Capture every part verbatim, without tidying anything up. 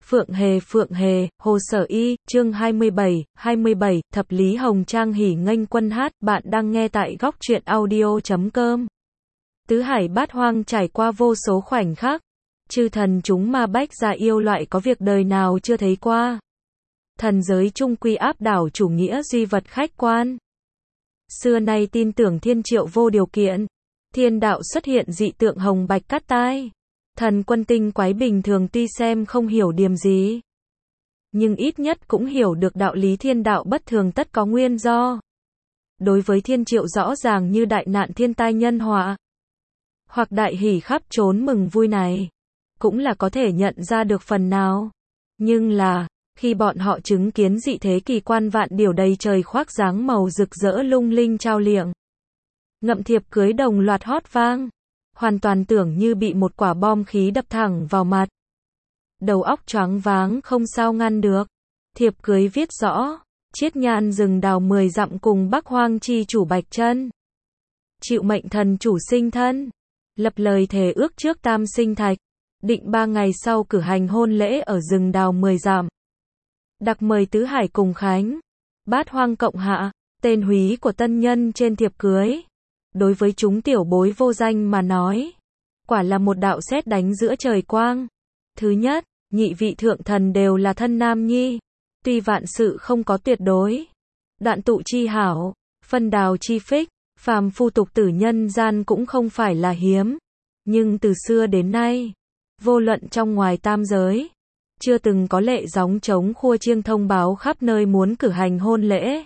Phượng Hề Phượng Hề, Hồ Sở Y, chương hai mươi bảy, hai mươi bảy, Thập Lý Hồng Trang hỉ nghênh quân hát, bạn đang nghe tại góc truyện audio chấm com. Tứ hải bát hoang trải qua vô số khoảnh khắc, chư thần chúng ma bách gia yêu loại có việc đời nào chưa thấy qua. Thần giới trung quy áp đảo chủ nghĩa duy vật khách quan. Xưa nay tin tưởng thiên triệu vô điều kiện, thiên đạo xuất hiện dị tượng hồng bạch cát tai. Thần quân tinh quái bình thường tuy xem không hiểu điểm gì, nhưng ít nhất cũng hiểu được đạo lý thiên đạo bất thường tất có nguyên do. Đối với thiên triệu rõ ràng như đại nạn thiên tai nhân họa, hoặc đại hỷ khắp trốn mừng vui này, cũng là có thể nhận ra được phần nào. Nhưng là, khi bọn họ chứng kiến dị thế kỳ quan vạn điều đầy trời khoác dáng màu rực rỡ lung linh trao liệng, ngậm thiệp cưới đồng loạt hót vang, hoàn toàn tưởng như bị một quả bom khí đập thẳng vào mặt. Đầu óc choáng váng không sao ngăn được. Thiệp cưới viết rõ, chiết nhan rừng đào mười dặm cùng Bắc Hoang chi chủ Bạch Chân. Chịu mệnh thần chủ sinh thân, lập lời thề ước trước tam sinh thạch, định ba ngày sau cử hành hôn lễ ở rừng đào mười dặm. Đặc mời tứ hải cùng khánh, bát hoang cộng hạ, tên húy của tân nhân trên thiệp cưới. Đối với chúng tiểu bối vô danh mà nói, quả là một đạo sét đánh giữa trời quang. Thứ nhất, nhị vị thượng thần đều là thân nam nhi, tuy vạn sự không có tuyệt đối. Đoạn tụ chi hảo, phân đào chi phích, phàm phu tục tử nhân gian cũng không phải là hiếm. Nhưng từ xưa đến nay, vô luận trong ngoài tam giới, chưa từng có lệ gióng trống khua chiêng thông báo khắp nơi muốn cử hành hôn lễ.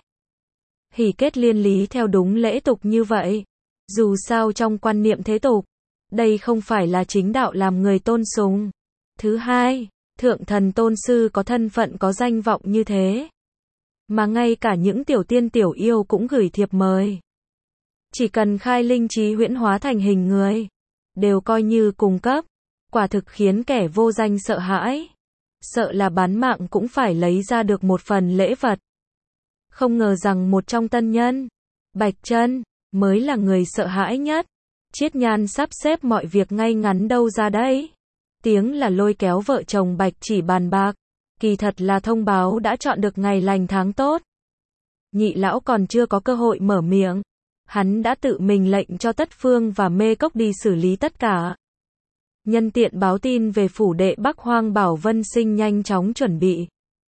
Hỷ kết liên lý theo đúng lễ tục như vậy. Dù sao trong quan niệm thế tục, đây không phải là chính đạo làm người tôn sùng. Thứ hai, thượng thần tôn sư có thân phận có danh vọng như thế, mà ngay cả những tiểu tiên tiểu yêu cũng gửi thiệp mời. Chỉ cần khai linh trí huyễn hóa thành hình người, đều coi như cung cấp, quả thực khiến kẻ vô danh sợ hãi. Sợ là bán mạng cũng phải lấy ra được một phần lễ vật. Không ngờ rằng một trong tân nhân, Bạch Chân, mới là người sợ hãi nhất. Chiết nhan sắp xếp mọi việc ngay ngắn đâu ra đấy. Tiếng là lôi kéo vợ chồng Bạch chỉ bàn bạc, kỳ thật là thông báo đã chọn được ngày lành tháng tốt. Nhị lão còn chưa có cơ hội mở miệng, hắn đã tự mình lệnh cho Tất Phương và Mê Cốc đi xử lý tất cả. Nhân tiện báo tin về phủ đệ Bắc Hoang bảo Vân Sinh nhanh chóng chuẩn bị.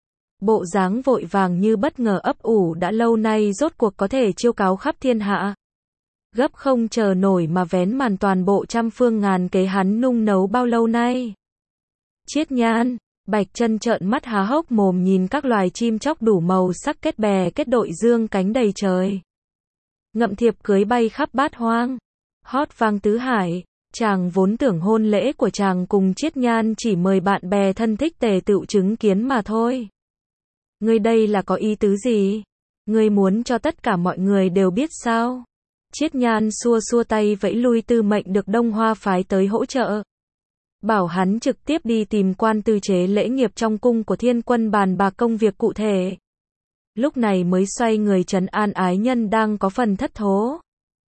Bộ dáng vội vàng như bất ngờ ấp ủ đã lâu nay rốt cuộc có thể chiêu cáo khắp thiên hạ. Gấp không chờ nổi mà vén màn toàn bộ trăm phương ngàn kế hắn nung nấu bao lâu nay. Chiết nhan, Bạch Chân trợn mắt há hốc mồm nhìn các loài chim chóc đủ màu sắc kết bè kết đội dương cánh đầy trời. Ngậm thiệp cưới bay khắp bát hoang, hót vang tứ hải. Chàng vốn tưởng hôn lễ của chàng cùng Chiết nhan chỉ mời bạn bè thân thích tề tựu chứng kiến mà thôi. Ngươi đây là có ý tứ gì? Ngươi muốn cho tất cả mọi người đều biết sao? Chiết nhan xua xua tay vẫy lui Tư Mệnh được Đông Hoa phái tới hỗ trợ. Bảo hắn trực tiếp đi tìm quan tư chế lễ nghiệp trong cung của Thiên Quân bàn bạc công việc cụ thể. Lúc này mới xoay người trấn an ái nhân đang có phần thất thố.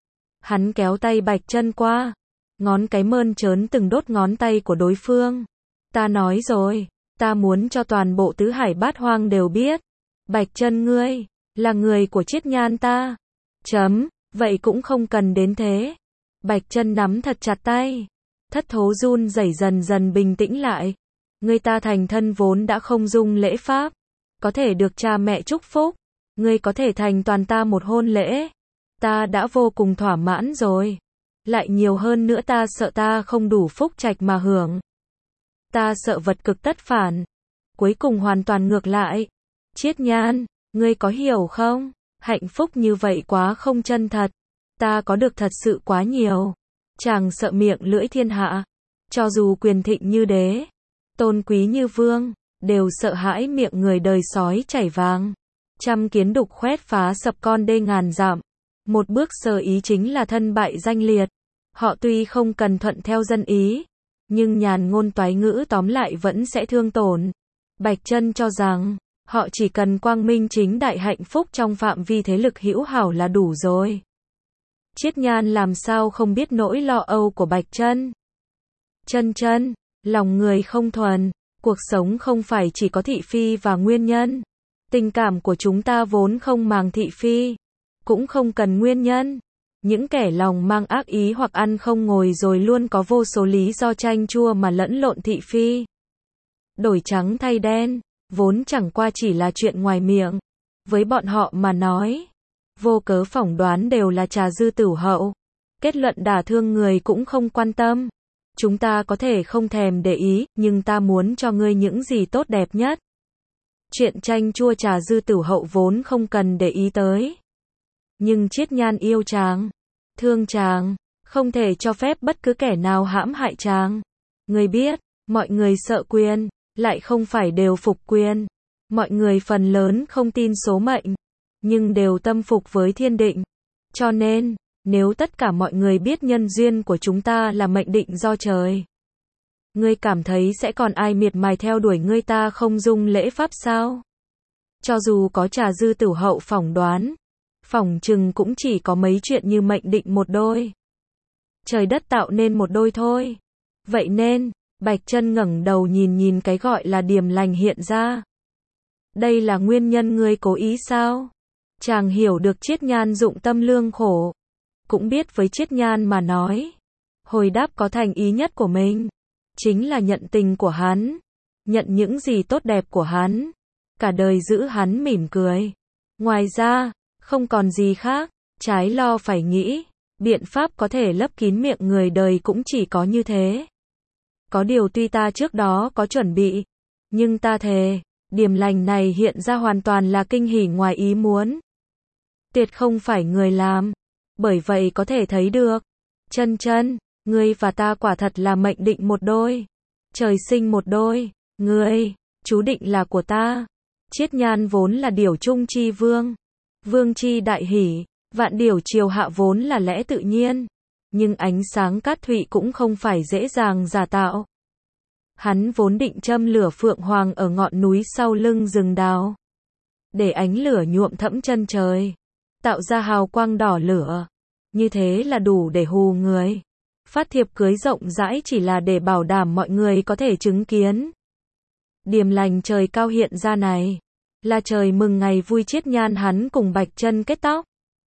Hắn kéo tay Bạch Chân qua, ngón cái mơn trớn từng đốt ngón tay của đối phương. Ta nói rồi, ta muốn cho toàn bộ tứ hải bát hoang đều biết. Bạch Chân ngươi, là người của Chiết nhan ta. Chấm, vậy cũng không cần đến thế. Bạch Chân nắm thật chặt tay. Thất thố run rẩy dần dần bình tĩnh lại. Ngươi ta thành thân vốn đã không dung lễ pháp. Có thể được cha mẹ chúc phúc. Ngươi có thể thành toàn ta một hôn lễ. Ta đã vô cùng thỏa mãn rồi. Lại nhiều hơn nữa ta sợ ta không đủ phúc trạch mà hưởng. Ta sợ vật cực tất phản. Cuối cùng hoàn toàn ngược lại. Chiết nhan, ngươi có hiểu không? Hạnh phúc như vậy quá không chân thật. Ta có được thật sự quá nhiều. Chàng sợ miệng lưỡi thiên hạ. Cho dù quyền thịnh như đế, tôn quý như vương, đều sợ hãi miệng người đời sói chảy vàng. Trăm kiến đục khoét phá sập con đê ngàn dặm. Một bước sơ ý chính là thân bại danh liệt. Họ tuy không cần thuận theo dân ý, nhưng nhàn ngôn toái ngữ tóm lại vẫn sẽ thương tổn. Bạch Chân cho rằng, họ chỉ cần quang minh chính đại hạnh phúc trong phạm vi thế lực hữu hảo là đủ rồi. Chiết nhan làm sao không biết nỗi lo âu của Bạch Chân. Chân chân, lòng người không thuần, Cuộc sống không phải chỉ có thị phi và nguyên nhân. Tình cảm của chúng ta vốn không màng thị phi, cũng không cần nguyên nhân. Những kẻ lòng mang ác ý hoặc ăn không ngồi rồi luôn có vô số lý do chanh chua mà lẫn lộn thị phi. Đổi trắng thay đen, vốn chẳng qua chỉ là chuyện ngoài miệng. Với bọn họ mà nói, vô cớ phỏng đoán đều là trà dư tửu hậu. Kết luận đả thương người cũng không quan tâm. Chúng ta có thể không thèm để ý, nhưng ta muốn cho ngươi những gì tốt đẹp nhất. Chuyện chanh chua trà dư tửu hậu vốn không cần để ý tới. Nhưng Chiết Nhan yêu chàng, thương chàng, không thể cho phép bất cứ kẻ nào hãm hại chàng. Ngươi biết, mọi người sợ quyền, lại không phải đều phục quyền. Mọi người phần lớn không tin số mệnh, nhưng đều tâm phục với thiên định. Cho nên, nếu tất cả mọi người biết nhân duyên của chúng ta là mệnh định do trời, ngươi cảm thấy sẽ còn ai miệt mài theo đuổi ngươi ta không dung lễ pháp sao? Cho dù có trà dư tửu hậu phỏng đoán, phỏng chừng cũng chỉ có mấy chuyện như mệnh định một đôi. Trời đất tạo nên một đôi thôi. Vậy nên, Bạch Chân ngẩng đầu nhìn nhìn cái gọi là điềm lành hiện ra. Đây là nguyên nhân ngươi cố ý sao? Chàng hiểu được Chiết Nhan dụng tâm lương khổ. Cũng biết với Chiết Nhan mà nói, hồi đáp có thành ý nhất của mình chính là nhận tình của hắn, nhận những gì tốt đẹp của hắn, cả đời giữ hắn mỉm cười. Ngoài ra, không còn gì khác, trái lo phải nghĩ, biện pháp có thể lấp kín miệng người đời cũng chỉ có như thế. Có điều tuy ta trước đó có chuẩn bị, nhưng ta thề, điềm lành này hiện ra hoàn toàn là kinh hỉ ngoài ý muốn. Tuyệt không phải người làm. Bởi vậy có thể thấy được, Chân Chân, ngươi và ta quả thật là mệnh định một đôi. Trời sinh một đôi, ngươi, chú định là của ta. Chiết Nhan vốn là điểu trung chi vương, vương chi đại hỷ, vạn điểu triều hạ vốn là lẽ tự nhiên. Nhưng ánh sáng cát thụy cũng không phải dễ dàng giả tạo. Hắn vốn định châm lửa phượng hoàng ở ngọn núi sau lưng rừng đào, để ánh lửa nhuộm thẫm chân trời, tạo ra hào quang đỏ lửa. Như thế là đủ để hù người. Phát thiệp cưới rộng rãi chỉ là để bảo đảm mọi người có thể chứng kiến. Điềm lành trời cao hiện ra này, là trời mừng ngày vui Chiết Nhan hắn cùng Bạch Chân kết tóc.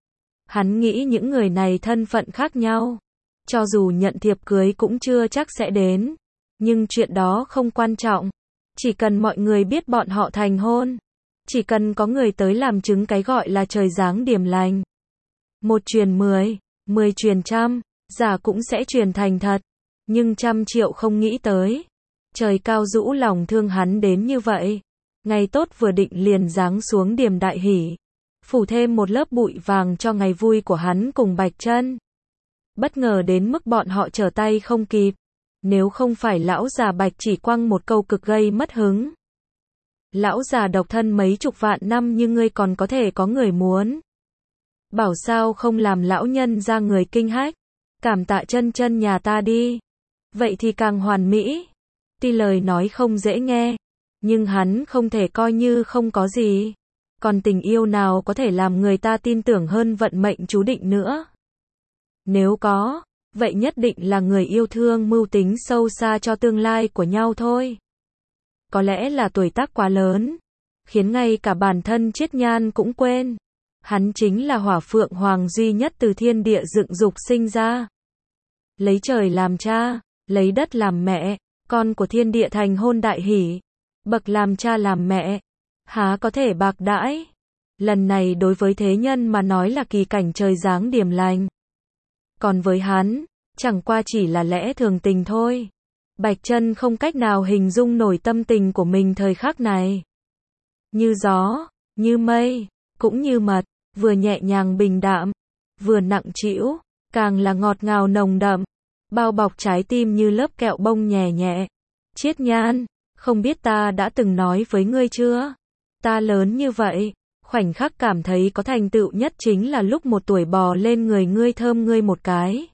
Hắn nghĩ những người này thân phận khác nhau, cho dù nhận thiệp cưới cũng chưa chắc sẽ đến. Nhưng chuyện đó không quan trọng. Chỉ cần mọi người biết bọn họ thành hôn, chỉ cần có người tới làm chứng cái gọi là trời giáng điềm lành. Một truyền mười, mười truyền trăm, giả cũng sẽ truyền thành thật. Nhưng trăm triệu không nghĩ tới, trời cao rũ lòng thương hắn đến như vậy. Ngày tốt vừa định liền giáng xuống điềm đại hỷ, phủ thêm một lớp bụi vàng cho ngày vui của hắn cùng Bạch Chân. Bất ngờ đến mức bọn họ trở tay không kịp. Nếu không phải lão già Bạch chỉ quăng một câu cực gây mất hứng. Lão già độc thân mấy chục vạn năm như ngươi còn có thể có người muốn. Bảo sao không làm lão nhân ra người kinh hách. Cảm tạ Chân Chân nhà ta đi. Vậy thì càng hoàn mỹ. Tuy lời nói không dễ nghe, nhưng hắn không thể coi như không có gì. Còn tình yêu nào có thể làm người ta tin tưởng hơn vận mệnh chú định nữa. Nếu có, vậy nhất định là người yêu thương mưu tính sâu xa cho tương lai của nhau thôi. Có lẽ là tuổi tác quá lớn, khiến ngay cả bản thân Chiết Nhan cũng quên. Hắn chính là hỏa phượng hoàng duy nhất từ thiên địa dựng dục sinh ra. Lấy trời làm cha, lấy đất làm mẹ, con của thiên địa thành hôn đại hỷ. Bậc làm cha làm mẹ, há có thể bạc đãi. Lần này đối với thế nhân mà nói là kỳ cảnh trời giáng điềm lành. Còn với hắn, chẳng qua chỉ là lẽ thường tình thôi. Bạch Chân không cách nào hình dung nổi tâm tình của mình thời khắc này. Như gió, như mây, cũng như mật, vừa nhẹ nhàng bình đạm, vừa nặng trĩu, càng là ngọt ngào nồng đậm, bao bọc trái tim như lớp kẹo bông nhẹ nhẹ. Chiết Nhan, không biết ta đã từng nói với ngươi chưa? Ta lớn như vậy, khoảnh khắc cảm thấy có thành tựu nhất chính là lúc một tuổi bò lên người ngươi thơm ngươi một cái.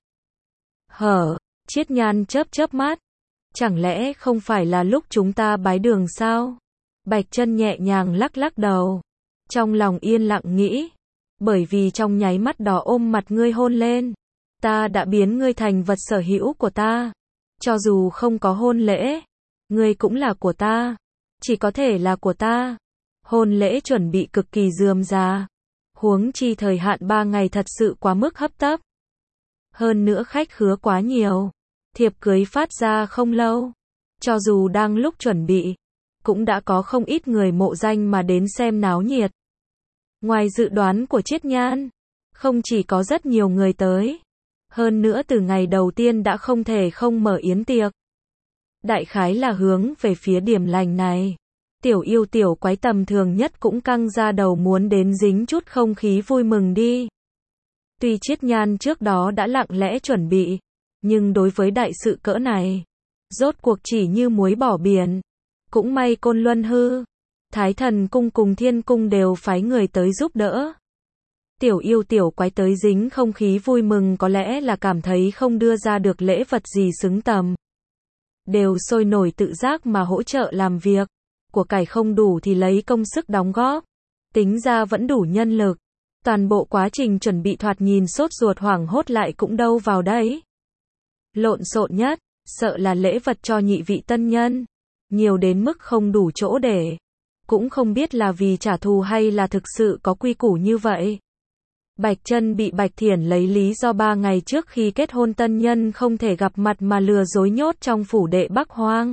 Hở, Chiết Nhan chớp chớp mắt. Chẳng lẽ không phải là lúc chúng ta bái đường sao? Bạch Chân nhẹ nhàng lắc lắc đầu. Trong lòng yên lặng nghĩ. Bởi vì trong nháy mắt đó ôm mặt ngươi hôn lên, ta đã biến ngươi thành vật sở hữu của ta. Cho dù không có hôn lễ, Ngươi cũng là của ta. Chỉ có thể là của ta. Hôn lễ chuẩn bị cực kỳ rườm rà. Huống chi thời hạn ba ngày thật sự quá mức hấp tấp. Hơn nữa khách khứa quá nhiều. Thiệp cưới phát ra không lâu. Cho dù đang lúc chuẩn bị, cũng đã có không ít người mộ danh mà đến xem náo nhiệt. Ngoài dự đoán của Chiết Nhan, không chỉ có rất nhiều người tới, hơn nữa từ ngày đầu tiên đã không thể không mở yến tiệc. Đại khái là hướng về phía điểm lành này. Tiểu yêu tiểu quái tầm thường nhất cũng căng ra đầu muốn đến dính chút không khí vui mừng đi. Tuy Chiết Nhan trước đó đã lặng lẽ chuẩn bị, nhưng đối với đại sự cỡ này, rốt cuộc chỉ như muối bỏ biển. Cũng may Côn Luân Hư, Thái Thần Cung cùng Thiên Cung đều phái người tới giúp đỡ. Tiểu yêu tiểu quái tới dính không khí vui mừng có lẽ là cảm thấy không đưa ra được lễ vật gì xứng tầm. Đều sôi nổi tự giác mà hỗ trợ làm việc. Của cải không đủ thì lấy công sức đóng góp. Tính ra vẫn đủ nhân lực. Toàn bộ quá trình chuẩn bị thoạt nhìn sốt ruột hoảng hốt lại cũng đâu vào đấy. Lộn xộn nhất, sợ là lễ vật cho nhị vị tân nhân. Nhiều đến mức không đủ chỗ để. Cũng không biết là vì trả thù hay là thực sự có quy củ như vậy. Bạch Chân bị Bạch Thiển lấy lý do ba ngày trước khi kết hôn tân nhân không thể gặp mặt mà lừa dối nhốt trong phủ đệ Bắc Hoang.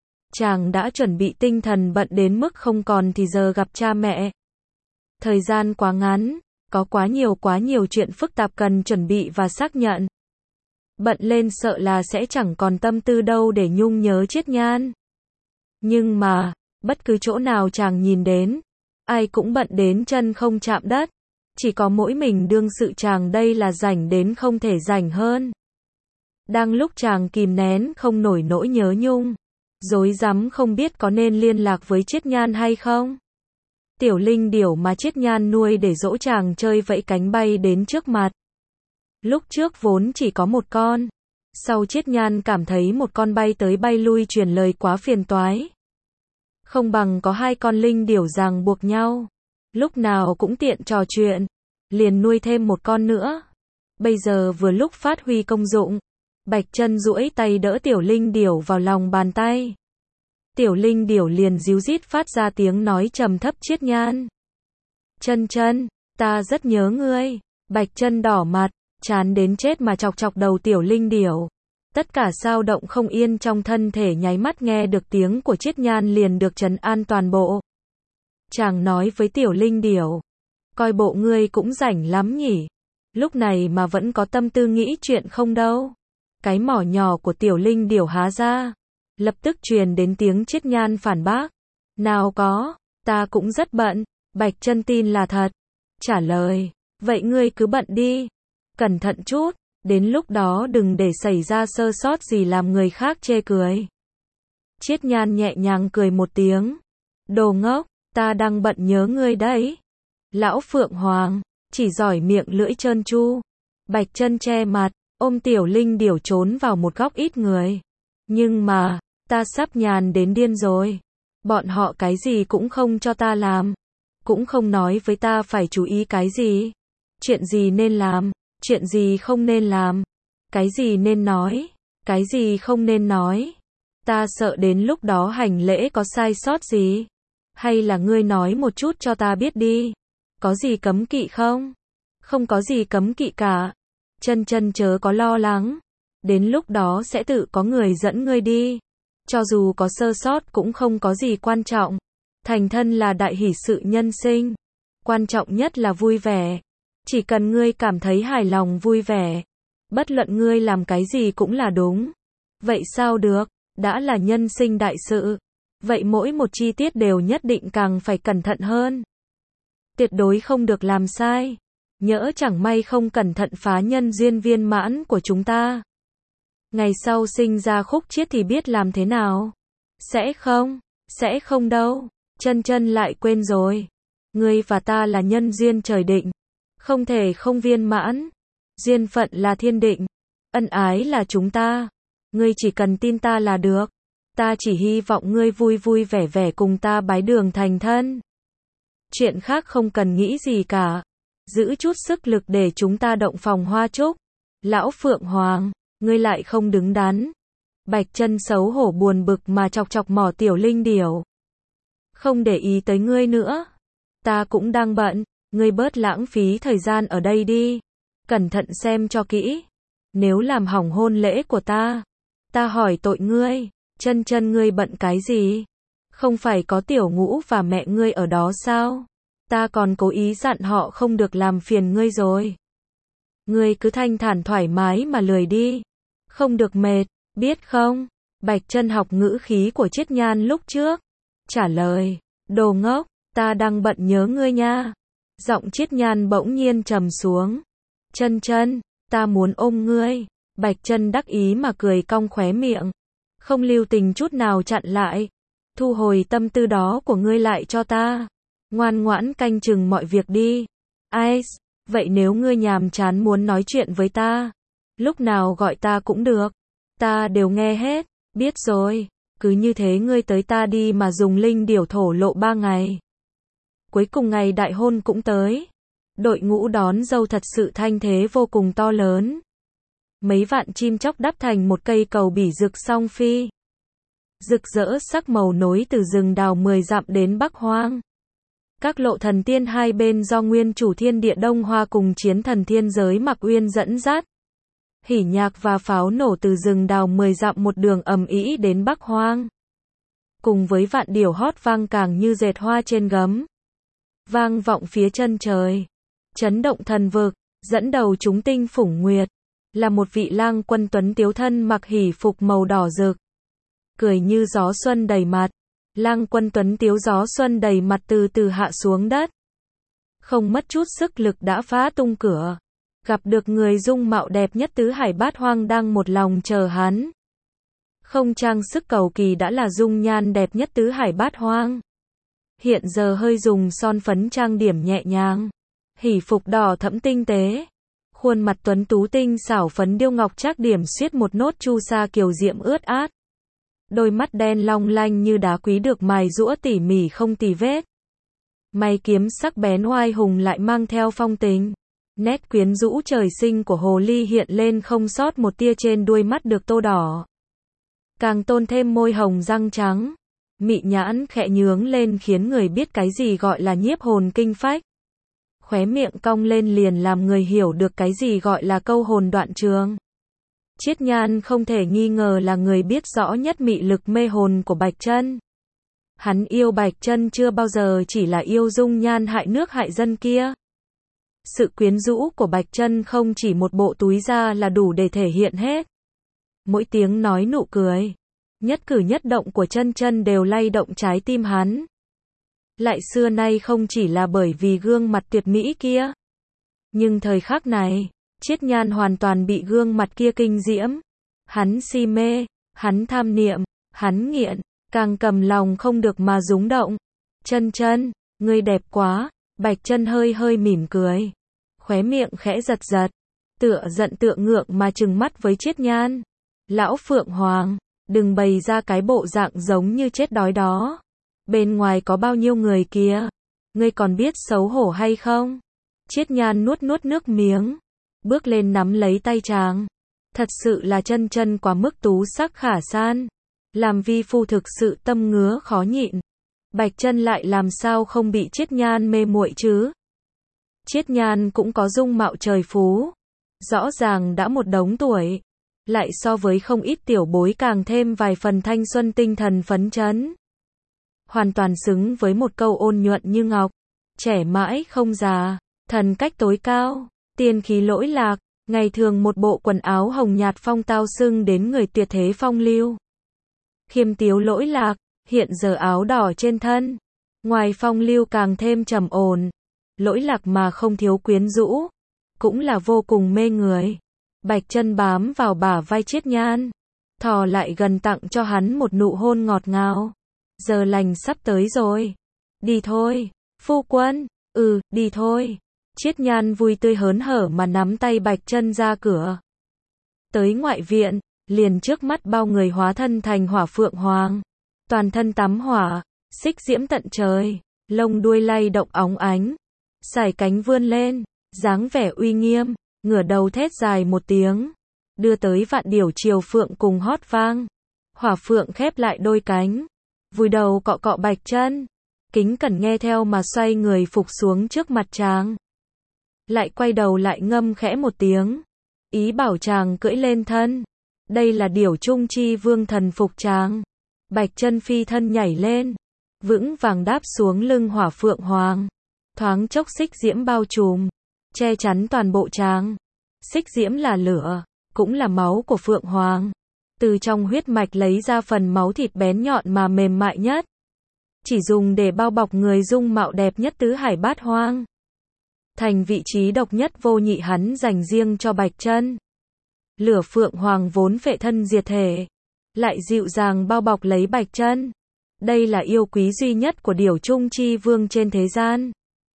Chàng đã chuẩn bị tinh thần bận đến mức không còn thì giờ gặp cha mẹ. Thời gian quá ngắn, có quá nhiều quá nhiều chuyện phức tạp cần chuẩn bị và xác nhận. Bận lên sợ là sẽ chẳng còn tâm tư đâu để nhung nhớ Chiết Nhan. Nhưng mà, bất cứ chỗ nào chàng nhìn đến, ai cũng bận đến chân không chạm đất. Chỉ có mỗi mình đương sự chàng đây là rảnh đến không thể rảnh hơn. Đang lúc chàng kìm nén không nổi nỗi nhớ nhung, rối rắm không biết có nên liên lạc với Chiết Nhan hay không. Tiểu linh điểu mà Chiết Nhan nuôi để dỗ chàng chơi vẫy cánh bay đến trước mặt. Lúc trước vốn chỉ có một con. Sau Chiết Nhan cảm thấy một con bay tới bay lui truyền lời quá phiền toái. Không bằng có hai con linh điểu ràng buộc nhau. Lúc nào cũng tiện trò chuyện. Liền nuôi thêm một con nữa. Bây giờ vừa lúc phát huy công dụng. Bạch Chân duỗi tay đỡ tiểu linh điểu vào lòng bàn tay. Tiểu linh điểu liền ríu rít phát ra tiếng nói trầm thấp Chiết Nhan. Chân Chân, ta rất nhớ ngươi. Bạch Chân đỏ mặt, chán đến chết mà chọc chọc đầu tiểu linh điểu. Tất cả dao động không yên trong thân thể nháy mắt nghe được tiếng của Chiết Nhan liền được trấn an toàn bộ. Chàng nói với tiểu linh điểu. Coi bộ ngươi cũng rảnh lắm nhỉ. Lúc này mà vẫn có tâm tư nghĩ chuyện không đâu. Cái mỏ nhỏ của tiểu linh điểu há ra. Lập tức truyền đến tiếng Chiết Nhan phản bác. Nào có, ta cũng rất bận. Bạch Chân tin là thật. Trả lời, vậy ngươi cứ bận đi. Cẩn thận chút, đến lúc đó đừng để xảy ra sơ sót gì làm người khác chê cười. Chiết Nhan nhẹ nhàng cười một tiếng. Đồ ngốc, ta đang bận nhớ ngươi đấy. Lão Phượng Hoàng, chỉ giỏi miệng lưỡi trơn tru. Bạch Chân che mặt, ôm tiểu linh điểu trốn vào một góc ít người. Nhưng mà, ta sắp nhàn đến điên rồi. Bọn họ cái gì cũng không cho ta làm. Cũng không nói với ta phải chú ý cái gì. Chuyện gì nên làm, chuyện gì không nên làm. Cái gì nên nói, cái gì không nên nói. Ta sợ đến lúc đó hành lễ có sai sót gì. Hay là ngươi nói một chút cho ta biết đi. Có gì cấm kỵ không? Không có gì cấm kỵ cả. Chân Chân chớ có lo lắng. Đến lúc đó sẽ tự có người dẫn ngươi đi. Cho dù có sơ sót cũng không có gì quan trọng. Thành thân là đại hỷ sự nhân sinh. Quan trọng nhất là vui vẻ. Chỉ cần ngươi cảm thấy hài lòng vui vẻ. Bất luận ngươi làm cái gì cũng là đúng. Vậy sao được? Đã là nhân sinh đại sự. Vậy mỗi một chi tiết đều nhất định càng phải cẩn thận hơn. Tuyệt đối không được làm sai. Nhỡ chẳng may không cẩn thận phá nhân duyên viên mãn của chúng ta. Ngày sau sinh ra khúc chiết thì biết làm thế nào? Sẽ không, sẽ không đâu. Chân Chân lại quên rồi. Ngươi và ta là nhân duyên trời định. Không thể không viên mãn. Duyên phận là thiên định. Ân ái là chúng ta. Ngươi chỉ cần tin ta là được. Ta chỉ hy vọng ngươi vui vui vẻ vẻ cùng ta bái đường thành thân. Chuyện khác không cần nghĩ gì cả. Giữ chút sức lực để chúng ta động phòng hoa trúc. Lão Phượng Hoàng, ngươi lại không đứng đắn. Bạch Chân xấu hổ buồn bực mà chọc chọc mỏ Tiểu Linh Điểu. Không để ý tới ngươi nữa. Ta cũng đang bận, ngươi bớt lãng phí thời gian ở đây đi. Cẩn thận xem cho kỹ. Nếu làm hỏng hôn lễ của ta, ta hỏi tội ngươi. Chân Chân ngươi bận cái gì? Không phải có Tiểu Ngũ và mẹ ngươi ở đó sao? Ta còn cố ý dặn họ không được làm phiền ngươi rồi. Ngươi cứ thanh thản thoải mái mà lười đi. Không được mệt, biết không? Bạch Chân học ngữ khí của Triết Nhan lúc trước. Trả lời, đồ ngốc, ta đang bận nhớ ngươi nha. Giọng Triết Nhan bỗng nhiên trầm xuống. Chân Chân, ta muốn ôm ngươi. Bạch Chân đắc ý mà cười cong khóe miệng. Không lưu tình chút nào chặn lại. Thu hồi tâm tư đó của ngươi lại cho ta. Ngoan ngoãn canh chừng mọi việc đi. Ai, vậy nếu ngươi nhàm chán muốn nói chuyện với ta, lúc nào gọi ta cũng được. Ta đều nghe hết. Biết rồi. Cứ như thế ngươi tới ta đi mà dùng linh điểu thổ lộ ba ngày. Cuối cùng ngày đại hôn cũng tới. Đội ngũ đón dâu thật sự thanh thế vô cùng to lớn. Mấy vạn chim chóc đắp thành một cây cầu bỉ rực song phi. Rực rỡ sắc màu nối từ rừng đào mười dặm đến Bắc Hoang. Các lộ thần tiên hai bên do nguyên chủ thiên địa Đông Hoa cùng chiến thần thiên giới Mạc Uyên dẫn dắt. Hỉ nhạc và pháo nổ từ rừng đào mười dặm một đường ầm ĩ đến Bắc Hoang. Cùng với vạn điểu hót vang càng như dệt hoa trên gấm. Vang vọng phía chân trời. Chấn động thần vực, dẫn đầu chúng tinh phủng nguyệt. Là một vị lang quân tuấn tiếu thân mặc hỉ phục màu đỏ rực. Cười như gió xuân đầy mặt. Lang quân tuấn tiếu gió xuân đầy mặt từ từ hạ xuống đất. Không mất chút sức lực đã phá tung cửa. Gặp được người dung mạo đẹp nhất tứ hải bát hoang đang một lòng chờ hắn. Không trang sức cầu kỳ đã là dung nhan đẹp nhất tứ hải bát hoang. Hiện giờ hơi dùng son phấn trang điểm nhẹ nhàng. Hỉ phục đỏ thẫm tinh tế. Khuôn mặt tuấn tú tinh xảo phấn điêu ngọc trác điểm xuyết một nốt chu sa kiều diễm ướt át. Đôi mắt đen long lanh như đá quý được mài giũa tỉ mỉ không tì vết. Mày kiếm sắc bén oai hùng lại mang theo phong tình. Nét quyến rũ trời sinh của hồ ly hiện lên không sót một tia trên đuôi mắt được tô đỏ. Càng tôn thêm môi hồng răng trắng. Mị nhãn khẽ nhướng lên khiến người biết cái gì gọi là nhiếp hồn kinh phách. Khóe miệng cong lên liền làm người hiểu được cái gì gọi là câu hồn đoạn trường. Triết Nhan không thể nghi ngờ là người biết rõ nhất mị lực mê hồn của Bạch Chân. Hắn yêu Bạch Chân chưa bao giờ chỉ là yêu dung nhan hại nước hại dân kia. Sự quyến rũ của Bạch Chân không chỉ một bộ túi da là đủ để thể hiện hết. Mỗi tiếng nói nụ cười, nhất cử nhất động của Chân Chân đều lay động trái tim hắn. Lại xưa nay không chỉ là bởi vì gương mặt tuyệt mỹ kia. Nhưng thời khắc này, Triết Nhan hoàn toàn bị gương mặt kia kinh diễm. Hắn si mê, hắn tham niệm, hắn nghiện, càng cầm lòng không được mà rúng động. Chân Chân, ngươi đẹp quá. Bạch Chân hơi hơi mỉm cười. Khóe miệng khẽ giật giật. Tựa giận tựa ngượng mà trừng mắt với Triết Nhan. Lão Phượng Hoàng, đừng bày ra cái bộ dạng giống như chết đói đó. Bên ngoài có bao nhiêu người kìa. Ngươi còn biết xấu hổ hay không? Triết Nhan nuốt nuốt nước miếng. Bước lên nắm lấy tay chàng. Thật sự là Chân Chân quá mức tú sắc khả san. Làm vi phu thực sự tâm ngứa khó nhịn. Bạch Chân lại làm sao không bị Triết Nhan mê muội chứ? Triết Nhan cũng có dung mạo trời phú. Rõ ràng đã một đống tuổi. Lại so với không ít tiểu bối càng thêm vài phần thanh xuân tinh thần phấn chấn. Hoàn toàn xứng với một câu ôn nhuận như ngọc. Trẻ mãi không già. Thần cách tối cao. Tiên khí lỗi lạc. Ngày thường một bộ quần áo hồng nhạt phong tao xưng đến người tuyệt thế phong lưu. Khiêm tiếu lỗi lạc. Hiện giờ áo đỏ trên thân. Ngoài phong lưu càng thêm trầm ổn. Lỗi lạc mà không thiếu quyến rũ. Cũng là vô cùng mê người. Bạch Chân bám vào bả vai Triết Nhan. Thò lại gần tặng cho hắn một nụ hôn ngọt ngào. Giờ lành sắp tới rồi. Đi thôi. Phu quân. Ừ, đi thôi. Triết Nhan vui tươi hớn hở mà nắm tay Bạch Chân ra cửa. Tới ngoại viện. Liền trước mắt bao người hóa thân thành hỏa phượng hoàng. Toàn thân tắm hỏa. Xích diễm tận trời. Lông đuôi lay động óng ánh. Sải cánh vươn lên. Dáng vẻ uy nghiêm. Ngửa đầu thét dài một tiếng. Đưa tới vạn điểu triều phượng cùng hót vang. Hỏa phượng khép lại đôi cánh, vùi đầu cọ cọ Bạch Chân. Kính cẩn nghe theo mà xoay người phục xuống trước mặt chàng. Lại quay đầu lại ngâm khẽ một tiếng, ý bảo chàng cưỡi lên thân. Đây là điều Trung Chi Vương thần phục chàng. Bạch Chân phi thân nhảy lên, vững vàng đáp xuống lưng hỏa phượng hoàng. Thoáng chốc xích diễm bao trùm, che chắn toàn bộ chàng. Xích diễm là lửa, cũng là máu của phượng hoàng. Từ trong huyết mạch lấy ra phần máu thịt bén nhọn mà mềm mại nhất, chỉ dùng để bao bọc người dung mạo đẹp nhất tứ hải bát hoang. Thành vị trí độc nhất vô nhị hắn dành riêng cho Bạch Chân. Lửa phượng hoàng vốn phệ thân diệt thể, lại dịu dàng bao bọc lấy Bạch Chân. Đây là yêu quý duy nhất của điểu Trung Chi Vương trên thế gian.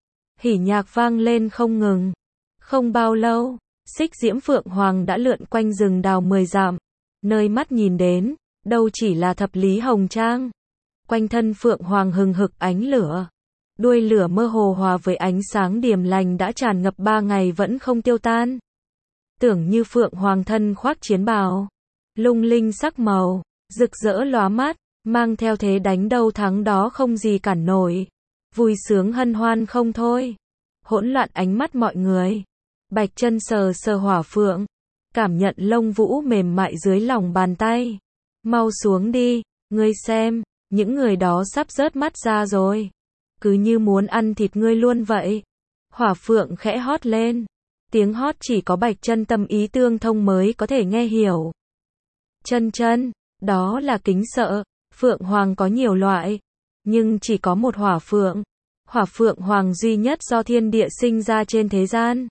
Hỉ nhạc vang lên không ngừng. Không bao lâu, xích diễm phượng hoàng đã lượn quanh rừng đào mười dặm. Nơi mắt nhìn đến, đâu chỉ là thập lý hồng trang. Quanh thân phượng hoàng hừng hực ánh lửa. Đuôi lửa mơ hồ hòa với ánh sáng điềm lành đã tràn ngập ba ngày vẫn không tiêu tan. Tưởng như phượng hoàng thân khoác chiến bào, lung linh sắc màu, rực rỡ lóa mắt, mang theo thế đánh đâu thắng đó không gì cản nổi. Vui sướng hân hoan không thôi. Hỗn loạn ánh mắt mọi người. Bạch Chân sờ sờ hỏa phượng, cảm nhận lông vũ mềm mại dưới lòng bàn tay. Mau xuống đi, ngươi xem, những người đó sắp rớt mắt ra rồi. Cứ như muốn ăn thịt ngươi luôn vậy. Hỏa phượng khẽ hót lên. Tiếng hót chỉ có Bạch Chân tâm ý tương thông mới có thể nghe hiểu. Chân chân, đó là kính sợ. Phượng hoàng có nhiều loại, nhưng chỉ có một hỏa phượng. Hỏa phượng hoàng duy nhất do thiên địa sinh ra trên thế gian.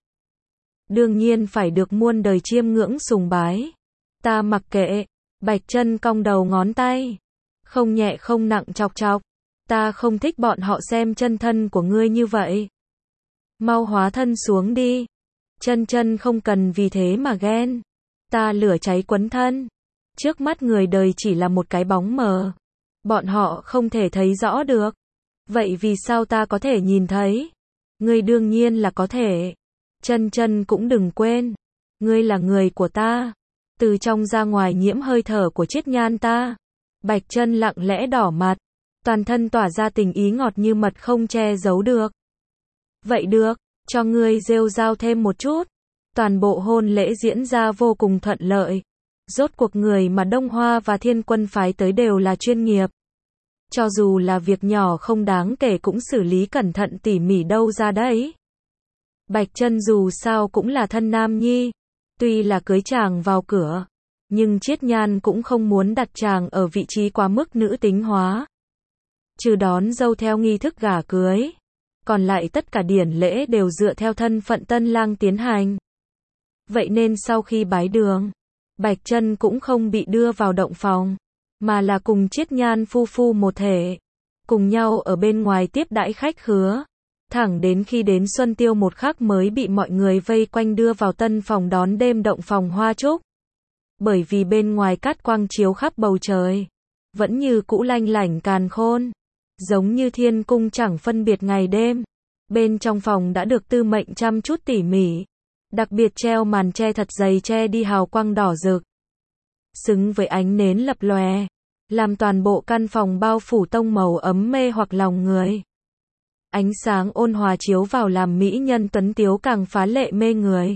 Đương nhiên phải được muôn đời chiêm ngưỡng sùng bái. Ta mặc kệ. Bạch Chân cong đầu ngón tay, không nhẹ không nặng chọc chọc. Ta không thích bọn họ xem chân thân của ngươi như vậy. Mau hóa thân xuống đi. Chân chân không cần vì thế mà ghen. Ta lửa cháy quấn thân. Trước mắt người đời chỉ là một cái bóng mờ. Bọn họ không thể thấy rõ được. Vậy vì sao ta có thể nhìn thấy? Ngươi đương nhiên là có thể. Chân chân cũng đừng quên. Ngươi là người của ta. Từ trong ra ngoài nhiễm hơi thở của Chiết Nhan ta. Bạch Chân lặng lẽ đỏ mặt. Toàn thân tỏa ra tình ý ngọt như mật không che giấu được. Vậy được, cho ngươi rêu rao thêm một chút. Toàn bộ hôn lễ diễn ra vô cùng thuận lợi. Rốt cuộc người mà Đông Hoa và Thiên Quân phái tới đều là chuyên nghiệp. Cho dù là việc nhỏ không đáng kể cũng xử lý cẩn thận tỉ mỉ đâu ra đấy. Bạch Chân dù sao cũng là thân nam nhi. Tuy là cưới chàng vào cửa, nhưng Chiết Nhan cũng không muốn đặt chàng ở vị trí quá mức nữ tính hóa. Trừ đón dâu theo nghi thức gả cưới, còn lại tất cả điển lễ đều dựa theo thân phận tân lang tiến hành. Vậy nên sau khi bái đường, Bạch Chân cũng không bị đưa vào động phòng, mà là cùng Chiết Nhan phu phu một thể, cùng nhau ở bên ngoài tiếp đãi khách khứa, thẳng đến khi đến Xuân Tiêu một khắc mới bị mọi người vây quanh đưa vào tân phòng đón đêm động phòng hoa trúc. Bởi vì bên ngoài cát quang chiếu khắp bầu trời, vẫn như cũ lanh lảnh càn khôn, giống như thiên cung chẳng phân biệt ngày đêm. Bên trong phòng đã được tư mệnh chăm chút tỉ mỉ, đặc biệt treo màn che thật dày che đi hào quang đỏ rực, xứng với ánh nến lập lòe, làm toàn bộ căn phòng bao phủ tông màu ấm mê hoặc lòng người. Ánh sáng ôn hòa chiếu vào làm mỹ nhân tuấn tiếu càng phá lệ mê người.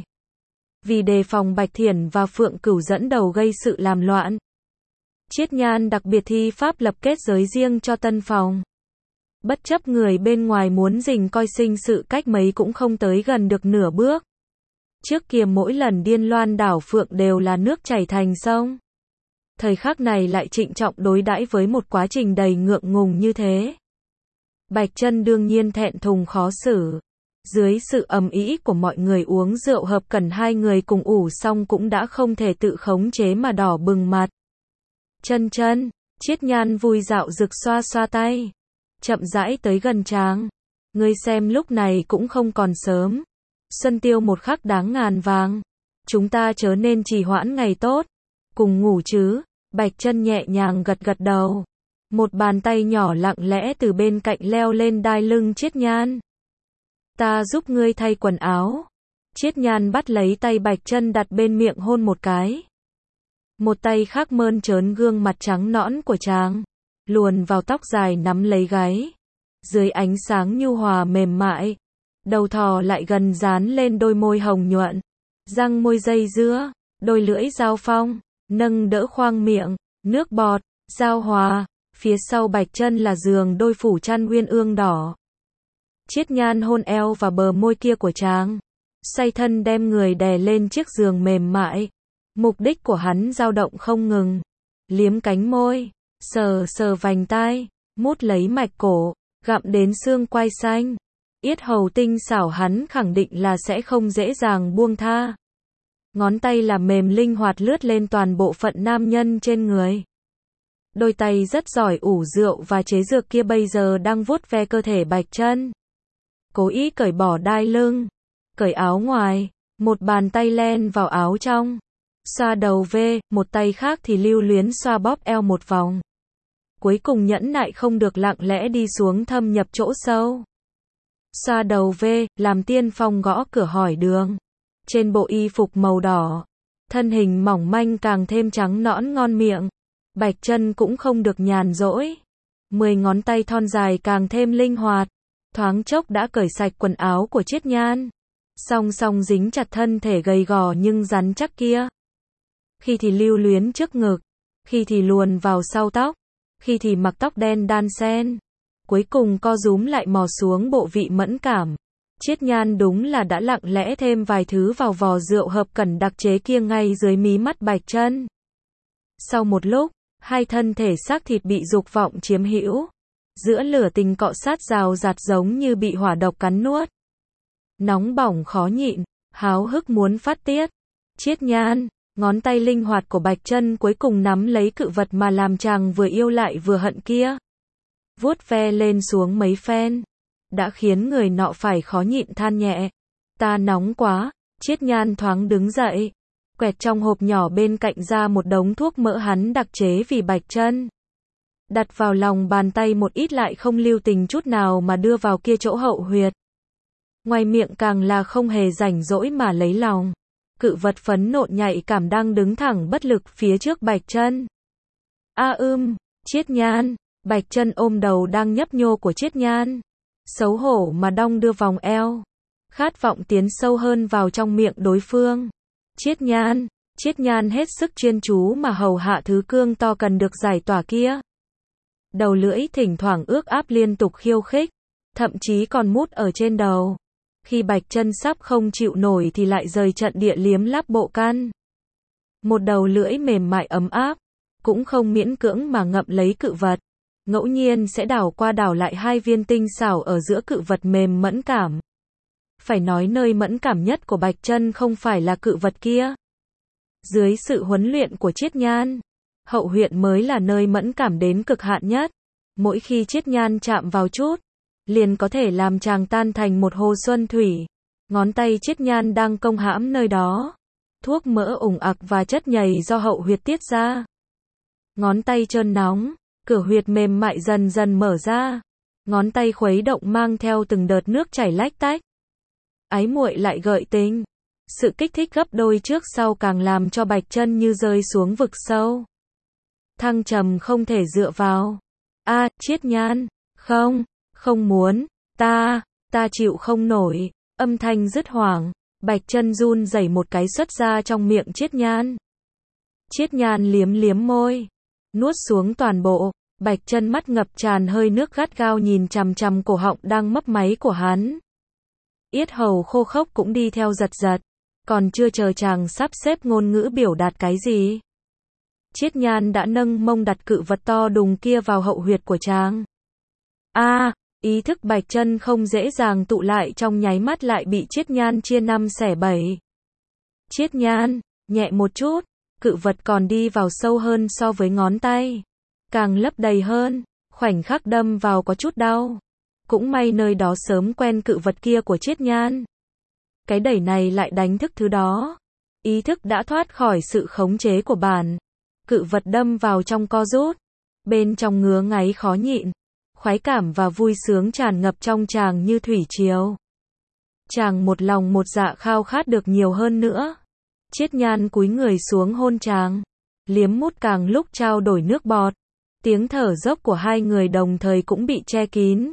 Vì đề phòng Bạch Thiển và Phượng Cửu dẫn đầu gây sự làm loạn, Chiết Nhan đặc biệt thi pháp lập kết giới riêng cho tân phòng. Bất chấp người bên ngoài muốn rình coi sinh sự cách mấy cũng không tới gần được nửa bước. Trước kia mỗi lần điên loan đảo Phượng đều là nước chảy thành sông. Thời khắc này lại trịnh trọng đối đãi với một quá trình đầy ngượng ngùng như thế. Bạch Chân đương nhiên thẹn thùng khó xử. Dưới sự ầm ĩ của mọi người uống rượu hợp cần hai người cùng ủ xong cũng đã không thể tự khống chế mà đỏ bừng mặt. Chân chân, Chiết Nhan vui dạo rực xoa xoa tay. Chậm rãi tới gần chàng. Ngươi xem lúc này cũng không còn sớm. Xuân Tiêu một khắc đáng ngàn vàng. Chúng ta chớ nên trì hoãn ngày tốt. Cùng ngủ chứ. Bạch Chân nhẹ nhàng gật gật đầu. Một bàn tay nhỏ lặng lẽ từ bên cạnh leo lên đai lưng Chiết Nhan. Ta giúp ngươi thay quần áo. Chiết Nhan bắt lấy tay Bạch Chân đặt bên miệng hôn một cái. Một tay khác mơn trớn gương mặt trắng nõn của chàng, luồn vào tóc dài nắm lấy gáy. Dưới ánh sáng nhu hòa mềm mại, đầu thò lại gần dán lên đôi môi hồng nhuận, răng môi dây dưa, đôi lưỡi giao phong, nâng đỡ khoang miệng, nước bọt, giao hòa, phía sau Bạch Chân là giường đôi phủ chăn uyên ương đỏ. Chiết Nhan hôn eo và bờ môi kia của chàng, xoay thân đem người đè lên chiếc giường mềm mại. Mục đích của hắn dao động không ngừng, liếm cánh môi, sờ sờ vành tai, mút lấy mạch cổ, gặm đến xương quai xanh. Yết hầu tinh xảo hắn khẳng định là sẽ không dễ dàng buông tha. Ngón tay là mềm linh hoạt lướt lên toàn bộ phận nam nhân trên người. Đôi tay rất giỏi ủ rượu và chế dược kia bây giờ đang vuốt ve cơ thể Bạch Chân. Cố ý cởi bỏ đai lưng, cởi áo ngoài, một bàn tay len vào áo trong, xoa đầu về, một tay khác thì lưu luyến xoa bóp eo một vòng. Cuối cùng nhẫn nại không được lặng lẽ đi xuống thâm nhập chỗ sâu. Xoa đầu về, làm tiên phong gõ cửa hỏi đường. Trên bộ y phục màu đỏ, thân hình mỏng manh càng thêm trắng nõn ngon miệng. Bạch Chân cũng không được nhàn rỗi. Mười ngón tay thon dài càng thêm linh hoạt, thoáng chốc đã cởi sạch quần áo của Chiết Nhan. Song song dính chặt thân thể gầy gò nhưng rắn chắc kia. Khi thì lưu luyến trước ngực, khi thì luồn vào sau tóc, khi thì mặc tóc đen đan xen, cuối cùng co rúm lại mò xuống bộ vị mẫn cảm. Chiết Nhan đúng là đã lặng lẽ thêm vài thứ vào vò rượu hợp cẩn đặc chế kia ngay dưới mí mắt Bạch Chân. Sau một lúc, hai thân thể xác thịt bị dục vọng chiếm hữu, giữa lửa tình cọ sát rào rạt giống như bị hỏa độc cắn nuốt. Nóng bỏng khó nhịn, háo hức muốn phát tiết. Chiết Nhan, ngón tay linh hoạt của Bạch Chân cuối cùng nắm lấy cự vật mà làm chàng vừa yêu lại vừa hận kia. Vuốt ve lên xuống mấy phen, đã khiến người nọ phải khó nhịn than nhẹ. Ta nóng quá. Chiết Nhan thoáng đứng dậy, quẹt trong hộp nhỏ bên cạnh ra một đống thuốc mỡ hắn đặc chế vì Bạch Chân. Đặt vào lòng bàn tay một ít lại không lưu tình chút nào mà đưa vào kia chỗ hậu huyệt. Ngoài miệng càng là không hề rảnh rỗi mà lấy lòng. Cự vật phấn nộn nhạy cảm đang đứng thẳng bất lực phía trước Bạch Chân. A ưm, Chiết Nhan. Bạch Chân ôm đầu đang nhấp nhô của Chiết Nhan, xấu hổ mà đong đưa vòng eo, khát vọng tiến sâu hơn vào trong miệng đối phương. Chiết Nhan, Chiết Nhan hết sức chuyên chú mà hầu hạ thứ cương to cần được giải tỏa kia. Đầu lưỡi thỉnh thoảng ước áp liên tục khiêu khích, thậm chí còn mút ở trên đầu. Khi Bạch Chân sắp không chịu nổi thì lại rời trận địa liếm láp bộ căn. Một đầu lưỡi mềm mại ấm áp, cũng không miễn cưỡng mà ngậm lấy cự vật. Ngẫu nhiên sẽ đảo qua đảo lại hai viên tinh xảo ở giữa cự vật mềm mẫn cảm. Phải nói nơi mẫn cảm nhất của Bạch Chân không phải là cự vật kia. Dưới sự huấn luyện của Chiết Nhan, hậu huyệt mới là nơi mẫn cảm đến cực hạn nhất. Mỗi khi Chiết Nhan chạm vào chút, liền có thể làm chàng tan thành một hồ xuân thủy. Ngón tay Chiết Nhan đang công hãm nơi đó. Thuốc mỡ ủng ặc và chất nhầy do hậu huyệt tiết ra. Ngón tay trơn nóng, cửa huyệt mềm mại dần dần mở ra. Ngón tay khuấy động mang theo từng đợt nước chảy lách tách. Ái muội lại gợi tình. Sự kích thích gấp đôi trước sau càng làm cho Bạch Chân như rơi xuống vực sâu. Thăng trầm không thể dựa vào. A, Chiết Nhan, không, không muốn, ta, ta chịu không nổi. Âm thanh dứt hoảng, Bạch Chân run rẩy một cái xuất ra trong miệng Chiết Nhan. Chiết Nhan liếm liếm môi, nuốt xuống toàn bộ. Bạch Chân mắt ngập tràn hơi nước gắt gao nhìn chằm chằm cổ họng đang mấp máy của hắn. Yết hầu khô khốc cũng đi theo giật giật, còn chưa chờ chàng sắp xếp ngôn ngữ biểu đạt cái gì. Chiết Nhan đã nâng mông đặt cự vật to đùng kia vào hậu huyệt của chàng. A, à, ý thức Bạch Chân không dễ dàng tụ lại trong nháy mắt lại bị Chiết Nhan chia năm xẻ bảy. Chiết Nhan, nhẹ một chút, cự vật còn đi vào sâu hơn so với ngón tay. Càng lấp đầy hơn, khoảnh khắc đâm vào có chút đau. Cũng may nơi đó sớm quen cự vật kia của Chiết Nhan. Cái đẩy này lại đánh thức thứ đó. Ý thức đã thoát khỏi sự khống chế của bản. Cự vật đâm vào trong co rút. Bên trong ngứa ngáy khó nhịn. Khoái cảm và vui sướng tràn ngập trong chàng như thủy triều. Chàng một lòng một dạ khao khát được nhiều hơn nữa. Chiết Nhan cúi người xuống hôn chàng. liếm mút càng lúc trao đổi nước bọt. Tiếng thở dốc của hai người đồng thời cũng bị che kín.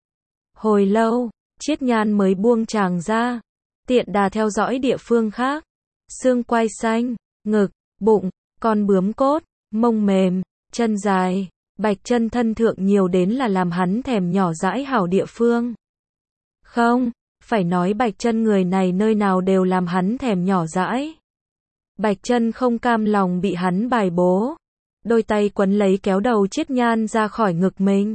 Hồi lâu, Chiết Nhan mới buông chàng ra, tiện đà theo dõi địa phương khác. Xương quai xanh, ngực, bụng, con bướm cốt, mông mềm, chân dài, Bạch Chân thân thượng nhiều đến là làm hắn thèm nhỏ dãi hảo địa phương. Không, phải nói Bạch Chân người này nơi nào đều làm hắn thèm nhỏ dãi. Bạch Chân không cam lòng bị hắn bài bố, đôi tay quấn lấy kéo đầu Chiết Nhan ra khỏi ngực mình.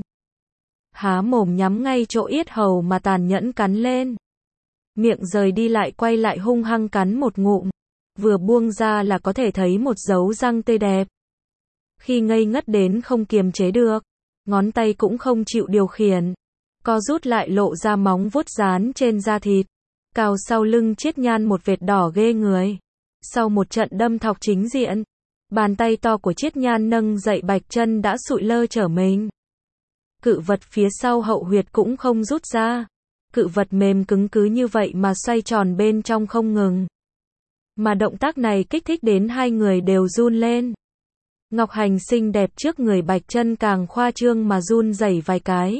Há mồm nhắm ngay chỗ yết hầu mà tàn nhẫn cắn lên. Miệng rời đi lại quay lại hung hăng cắn một ngụm. Vừa buông ra là có thể thấy một dấu răng tươi đẹp. Khi ngây ngất đến không kiềm chế được, ngón tay cũng không chịu điều khiển, co rút lại lộ ra móng vuốt dán trên da thịt. Cào sau lưng Chiết Nhan một vệt đỏ ghê người. Sau một trận đâm thọc chính diện, bàn tay to của Chiết Nhan nâng dậy Bạch Chân đã sụi lơ trở mình. Cự vật phía sau hậu huyệt cũng không rút ra. Cự vật mềm cứng cứ như vậy mà xoay tròn bên trong không ngừng. Mà động tác này kích thích đến hai người đều run lên. Ngọc Hành xinh đẹp trước người Bạch Chân càng khoa trương mà run rẩy vài cái.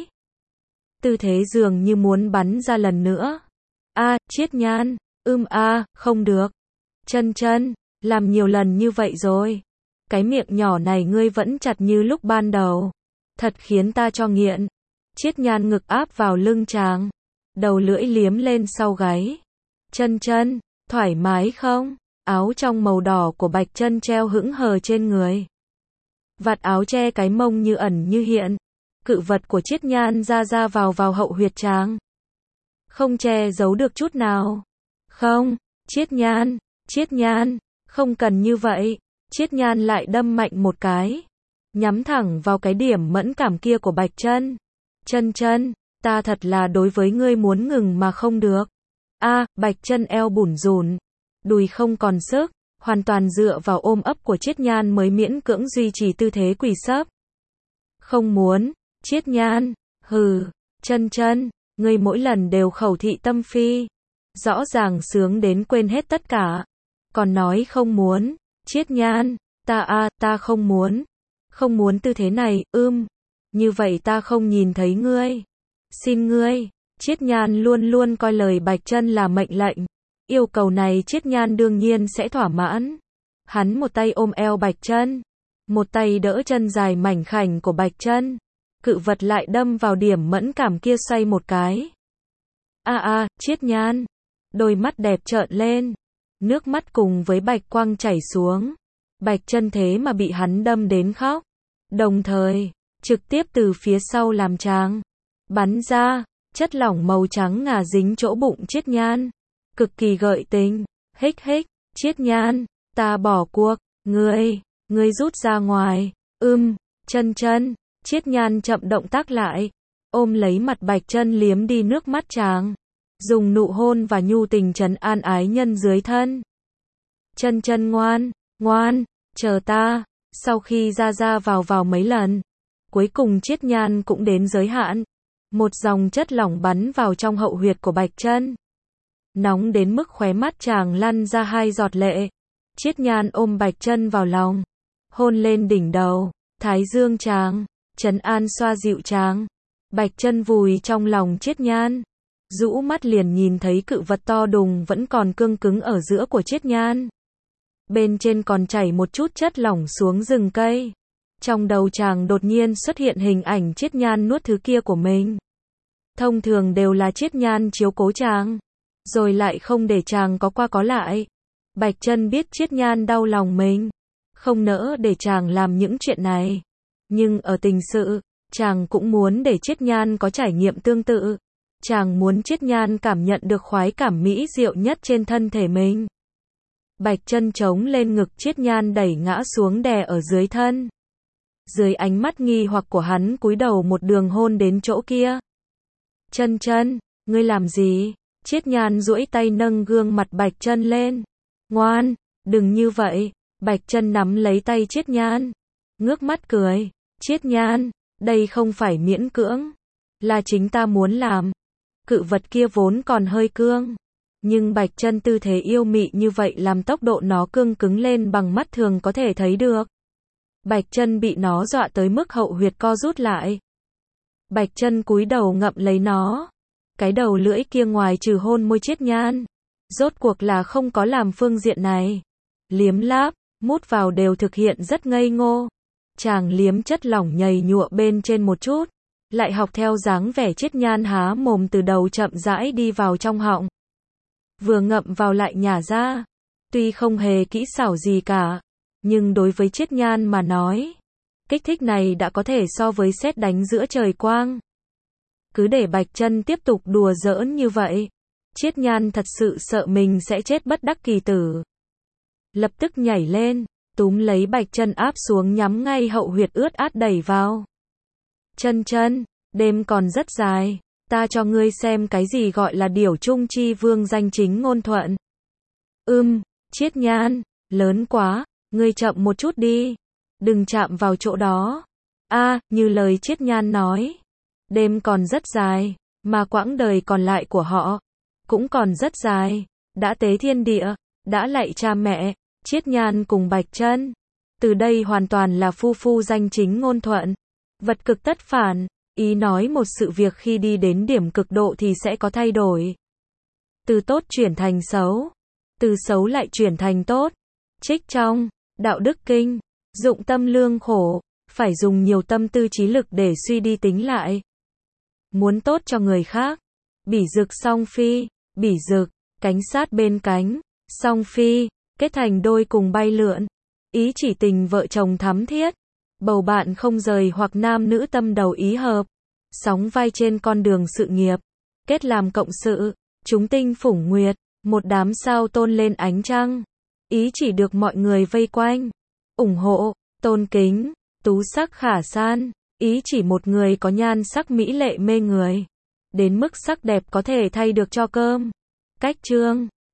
Tư thế dường như muốn bắn ra lần nữa. A, Chiết Nhan, ưm a, không được. Chân Chân, làm nhiều lần như vậy rồi. Cái miệng nhỏ này ngươi vẫn chặt như lúc ban đầu. Thật khiến ta cho nghiện. Chiết Nhan ngực áp vào lưng chàng. Đầu lưỡi liếm lên sau gáy. Chân Chân, thoải mái không? Áo trong màu đỏ của Bạch Chân treo hững hờ trên người. Vạt áo che cái mông như ẩn như hiện. Cự vật của Chiết Nhan ra ra vào vào hậu huyệt chàng. Không che giấu được chút nào. Không, Chiết Nhan, Chiết Nhan, không cần như vậy. Chiết Nhan lại đâm mạnh một cái. Nhắm thẳng vào cái điểm mẫn cảm kia của Bạch Chân. Chân Chân, ta thật là đối với ngươi muốn ngừng mà không được. A, Bạch Chân eo bủn rủn, đùi không còn sức, hoàn toàn dựa vào ôm ấp của Chiết Nhan mới miễn cưỡng duy trì tư thế quỳ sấp. Không muốn, Chiết Nhan, hừ, Chân Chân, ngươi mỗi lần đều khẩu thị tâm phi, rõ ràng sướng đến quên hết tất cả, còn nói không muốn. Chiết Nhan, ta a, ta không muốn, không muốn tư thế này, ưm, như vậy ta không nhìn thấy ngươi. Xin ngươi. Chiết Nhan luôn luôn coi lời Bạch Chân là mệnh lệnh. Yêu cầu này Chiết Nhan đương nhiên sẽ thỏa mãn. Hắn một tay ôm eo Bạch Chân, một tay đỡ chân dài mảnh khảnh của Bạch Chân. Cự vật lại đâm vào điểm mẫn cảm kia xoay một cái. A a, Chiết Nhan. Đôi mắt đẹp trợn lên. Nước mắt cùng với bạch quang chảy xuống. Bạch Chân thế mà bị hắn đâm đến khóc. Đồng thời, trực tiếp từ phía sau làm tràng bắn ra. Chất lỏng màu trắng ngà dính chỗ bụng Chiết Nhan. Cực kỳ gợi tình. Hích hích, Chiết Nhan, ta bỏ cuộc, ngươi, ngươi rút ra ngoài. Ưm, Chân Chân, Chiết Nhan chậm động tác lại. Ôm lấy mặt Bạch Chân liếm đi nước mắt chàng. Dùng nụ hôn và nhu tình trấn an ái nhân dưới thân. Chân Chân ngoan, ngoan, chờ ta. Sau khi ra ra vào vào mấy lần, cuối cùng Chiết Nhan cũng đến giới hạn. Một dòng chất lỏng bắn vào trong hậu huyệt của Bạch Chân. Nóng đến mức khóe mắt chàng lăn ra hai giọt lệ. Chiết Nhan ôm Bạch Chân vào lòng, hôn lên đỉnh đầu, thái dương chàng, trấn an xoa dịu chàng. Bạch Chân vùi trong lòng Chiết Nhan, rũ mắt liền nhìn thấy cự vật to đùng vẫn còn cương cứng ở giữa của Chiết Nhan. Bên trên còn chảy một chút chất lỏng xuống rừng cây. Trong đầu chàng đột nhiên xuất hiện hình ảnh Chiết Nhan nuốt thứ kia của mình. Thông thường đều là Chiết Nhan chiếu cố chàng, rồi lại không để chàng có qua có lại. Bạch Chân biết Chiết Nhan đau lòng mình, không nỡ để chàng làm những chuyện này. Nhưng ở tình sự, chàng cũng muốn để Chiết Nhan có trải nghiệm tương tự. Chàng muốn Chiết Nhan cảm nhận được khoái cảm mỹ diệu nhất trên thân thể mình. Bạch Chân chống lên ngực Chiết Nhan đẩy ngã xuống đè ở dưới thân. Dưới ánh mắt nghi hoặc của hắn cúi đầu một đường hôn đến chỗ kia. Chân Chân, ngươi làm gì? Chiết Nhan duỗi tay nâng gương mặt Bạch Chân lên. Ngoan, đừng như vậy. Bạch Chân nắm lấy tay Chiết Nhan, ngước mắt cười. Chiết Nhan, đây không phải miễn cưỡng, là chính ta muốn làm. Cự vật kia vốn còn hơi cương, Nhưng Bạch Chân tư thế yêu mị như vậy làm tốc độ nó cương cứng lên bằng mắt thường có thể thấy được. Bạch Chân bị nó dọa tới mức hậu huyệt co rút lại. Bạch Chân cúi đầu ngậm lấy nó. Cái đầu lưỡi kia ngoài trừ hôn môi Chiết Nhan, rốt cuộc là không có làm phương diện này. Liếm láp, mút vào đều thực hiện rất ngây ngô. Chàng liếm chất lỏng nhầy nhụa bên trên một chút, lại học theo dáng vẻ Chiết Nhan há mồm từ đầu chậm rãi đi vào trong họng. Vừa ngậm vào lại nhả ra. Tuy không hề kỹ xảo gì cả, nhưng đối với Chiết Nhan mà nói, kích thích này đã có thể so với sét đánh giữa trời quang. Cứ để Bạch Chân tiếp tục đùa giỡn như vậy, Chiết Nhan thật sự sợ mình sẽ chết bất đắc kỳ tử. Lập tức nhảy lên, túm lấy Bạch Chân áp xuống nhắm ngay hậu huyệt ướt át đẩy vào. Chân Chân, đêm còn rất dài, ta cho ngươi xem cái gì gọi là điểu trung chi vương danh chính ngôn thuận. Ưm, Chiết Nhan, lớn quá, ngươi chậm một chút đi, đừng chạm vào chỗ đó. A, như lời Chiết Nhan nói, đêm còn rất dài, mà quãng đời còn lại của họ cũng còn rất dài. Đã tế thiên địa, đã lạy cha mẹ, Chiết Nhan cùng Bạch Chân từ đây hoàn toàn là phu phu danh chính ngôn thuận, vật cực tất phản, ý nói một sự việc khi đi đến điểm cực độ thì sẽ có thay đổi. Từ tốt chuyển thành xấu, từ xấu lại chuyển thành tốt. Trích trong Đạo Đức Kinh, dụng tâm lương khổ, phải dùng nhiều tâm tư trí lực để suy đi tính lại. Muốn tốt cho người khác, bỉ dực song phi, bỉ dực, cánh sát bên cánh, song phi, kết thành đôi cùng bay lượn. Ý chỉ tình vợ chồng thắm thiết, bầu bạn không rời hoặc nam nữ tâm đầu ý hợp, sóng vai trên con đường sự nghiệp, kết làm cộng sự, chúng tinh phủng nguyệt, một đám sao tôn lên ánh trăng. Ý chỉ được mọi người vây quanh, ủng hộ, tôn kính, tú sắc khả san. Ý chỉ một người có nhan sắc mỹ lệ mê người, đến mức sắc đẹp có thể thay được cho cơm. Cách chương